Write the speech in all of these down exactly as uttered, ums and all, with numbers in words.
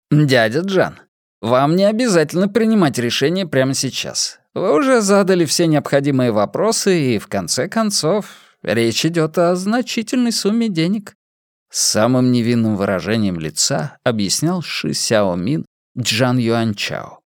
«Дядя Джан, вам не обязательно принимать решение прямо сейчас. Вы уже задали все необходимые вопросы, и, в конце концов, речь идет о значительной сумме денег». С самым невинным выражением лица объяснял Ши Сяомин Джан Юанчао.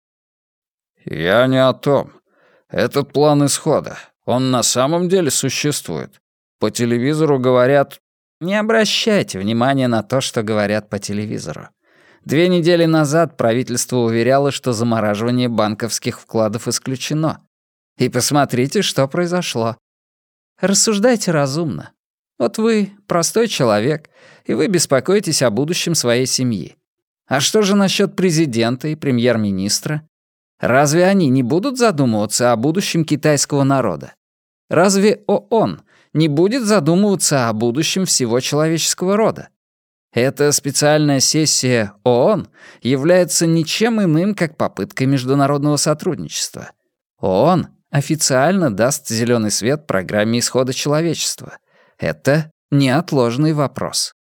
«Я не о том. Этот план исхода, он на самом деле существует. По телевизору говорят...» «Не обращайте внимания на то, что говорят по телевизору. Две недели назад правительство уверяло, что замораживание банковских вкладов исключено. И посмотрите, что произошло. Рассуждайте разумно. Вот вы простой человек, и вы беспокоитесь о будущем своей семьи. А что же насчет президента и премьер-министра? Разве они не будут задумываться о будущем китайского народа? Разве ООН не будет задумываться о будущем всего человеческого рода? Эта специальная сессия ООН является ничем иным, как попыткой международного сотрудничества. ООН официально даст зеленый свет программе исхода человечества. Это неотложный вопрос.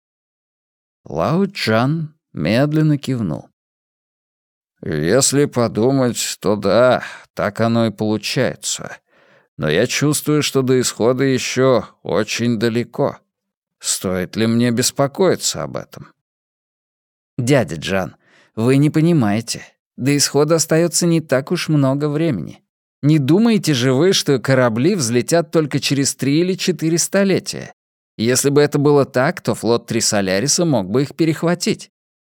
Лао Чжан медленно кивнул. «Если подумать, то да, так оно и получается. Но я чувствую, что до исхода еще очень далеко. Стоит ли мне беспокоиться об этом?» «Дядя Джан, вы не понимаете. До исхода остается не так уж много времени. Не думаете же вы, что корабли взлетят только через три или четыре столетия? Если бы это было так, то флот Трисоляриса мог бы их перехватить».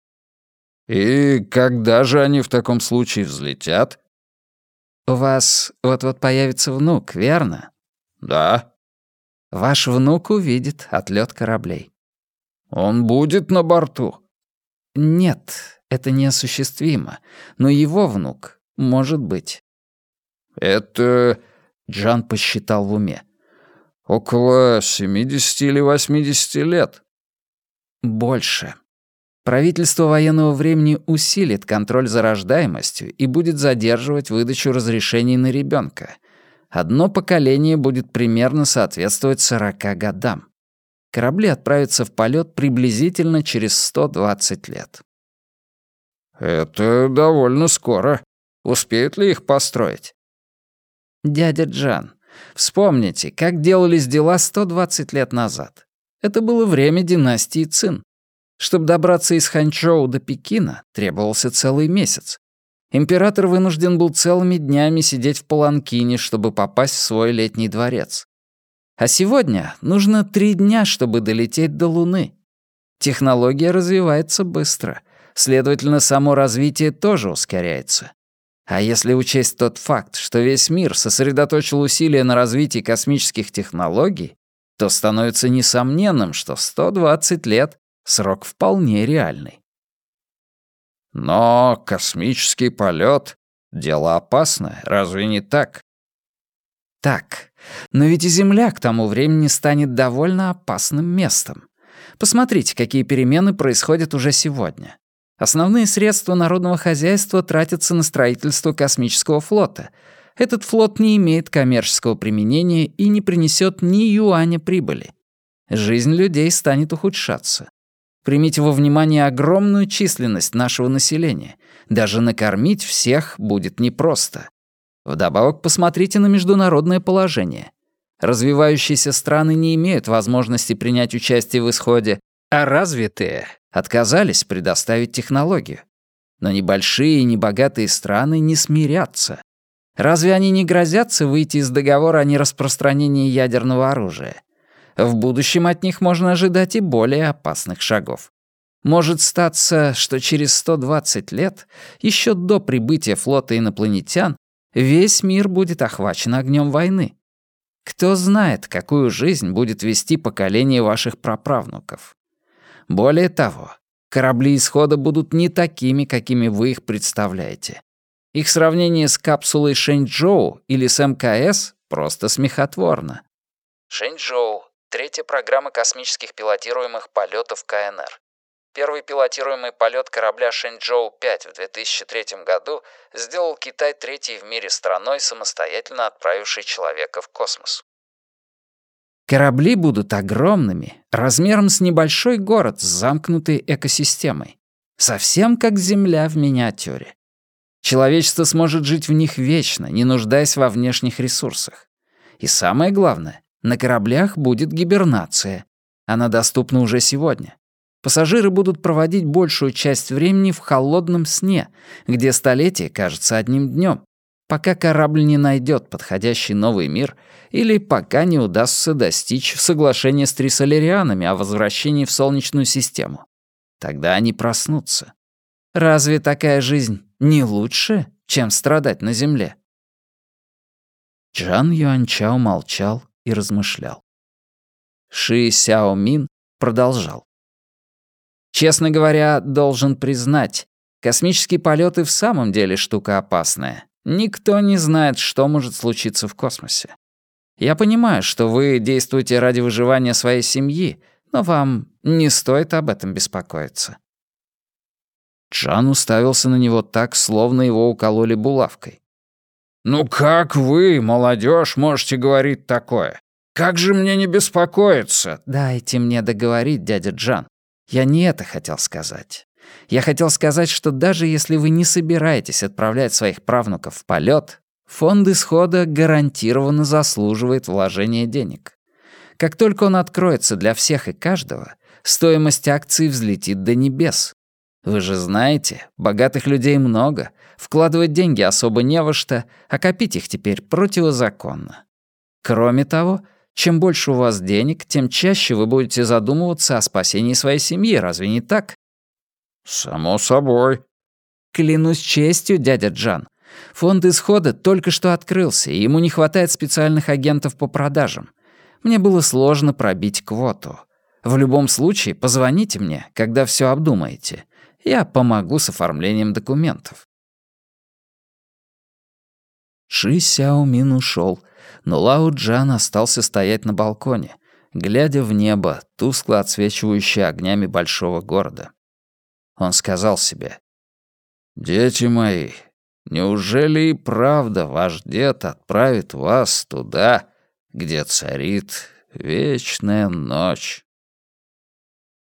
«И когда же они в таком случае взлетят?» «У вас вот-вот появится внук, верно?» «Да». «Ваш внук увидит отлет кораблей». «Он будет на борту?» «Нет, это неосуществимо, но его внук может быть». «Это...» — Джан посчитал в уме. «Около семидесяти или восьмидесяти лет». «Больше. Правительство военного времени усилит контроль за рождаемостью и будет задерживать выдачу разрешений на ребенка. Одно поколение будет примерно соответствовать сорока годам. Корабли отправятся в полет приблизительно через сто двадцать лет». «Это довольно скоро. Успеют ли их построить?» «Дядя Джан, вспомните, как делались дела сто двадцать лет назад. Это было время династии Цин. Чтобы добраться из Ханчжоу до Пекина, требовался целый месяц. Император вынужден был целыми днями сидеть в паланкине, чтобы попасть в свой летний дворец. А сегодня нужно три дня, чтобы долететь до Луны. Технология развивается быстро, следовательно, само развитие тоже ускоряется. А если учесть тот факт, что весь мир сосредоточил усилия на развитии космических технологий, то становится несомненным, что сто двадцать лет — срок вполне реальный. «Но космический полет — дело опасное, разве не так?» «Так, но ведь и Земля к тому времени станет довольно опасным местом. Посмотрите, какие перемены происходят уже сегодня. Основные средства народного хозяйства тратятся на строительство космического флота. Этот флот не имеет коммерческого применения и не принесет ни юаня прибыли. Жизнь людей станет ухудшаться. Примите во внимание огромную численность нашего населения. Даже накормить всех будет непросто. Вдобавок посмотрите на международное положение. Развивающиеся страны не имеют возможности принять участие в исходе, а развитые отказались предоставить технологию. Но небольшие и небогатые страны не смирятся. Разве они не грозятся выйти из договора о нераспространении ядерного оружия? В будущем от них можно ожидать и более опасных шагов. Может статься, что через сто двадцать лет, еще до прибытия флота инопланетян, весь мир будет охвачен огнем войны. Кто знает, какую жизнь будет вести поколение ваших праправнуков. Более того, корабли исхода будут не такими, какими вы их представляете. Их сравнение с капсулой Шэньчжоу или с эм ка эс просто смехотворно. Шэньчжоу — третья программа космических пилотируемых полетов ка эн эр. Первый пилотируемый полет корабля Шэньчжоу пять в две тысячи третьем году сделал Китай третьей в мире страной, самостоятельно отправившей человека в космос. Корабли будут огромными, размером с небольшой город с замкнутой экосистемой. Совсем как Земля в миниатюре. Человечество сможет жить в них вечно, не нуждаясь во внешних ресурсах. И самое главное, на кораблях будет гибернация. Она доступна уже сегодня. Пассажиры будут проводить большую часть времени в холодном сне, где столетие кажется одним днем, пока корабль не найдет подходящий новый мир или пока не удастся достичь соглашения с трисолерианами о возвращении в Солнечную систему. Тогда они проснутся. Разве такая жизнь не лучше, чем страдать на Земле? Чжан Юаньчао молчал и размышлял. Ши Сяомин продолжал. Честно говоря, должен признать, космические полеты в самом деле штука опасная. Никто не знает, что может случиться в космосе. Я понимаю, что вы действуете ради выживания своей семьи, но вам не стоит об этом беспокоиться. Джан уставился на него так, словно его укололи булавкой. «Ну как вы, молодежь, можете говорить такое? Как же мне не беспокоиться?» «Дайте мне договорить, дядя Джан. Я не это хотел сказать. Я хотел сказать, что даже если вы не собираетесь отправлять своих правнуков в полет, фонд исхода гарантированно заслуживает вложения денег. Как только он откроется для всех и каждого, стоимость акций взлетит до небес. Вы же знаете, богатых людей много, вкладывать деньги особо не во что, а копить их теперь противозаконно. Кроме того, чем больше у вас денег, тем чаще вы будете задумываться о спасении своей семьи, разве не так? Само собой. Клянусь честью, дядя Джан. Фонд исхода только что открылся, и ему не хватает специальных агентов по продажам. Мне было сложно пробить квоту. В любом случае, позвоните мне, когда все обдумаете. Я помогу с оформлением документов. Ши Сяомин ушел, но Лао Джан остался стоять на балконе, глядя в небо, тускло отсвечивающее огнями большого города. Он сказал себе: «Дети мои, неужели и правда ваш дед отправит вас туда, где царит вечная ночь?»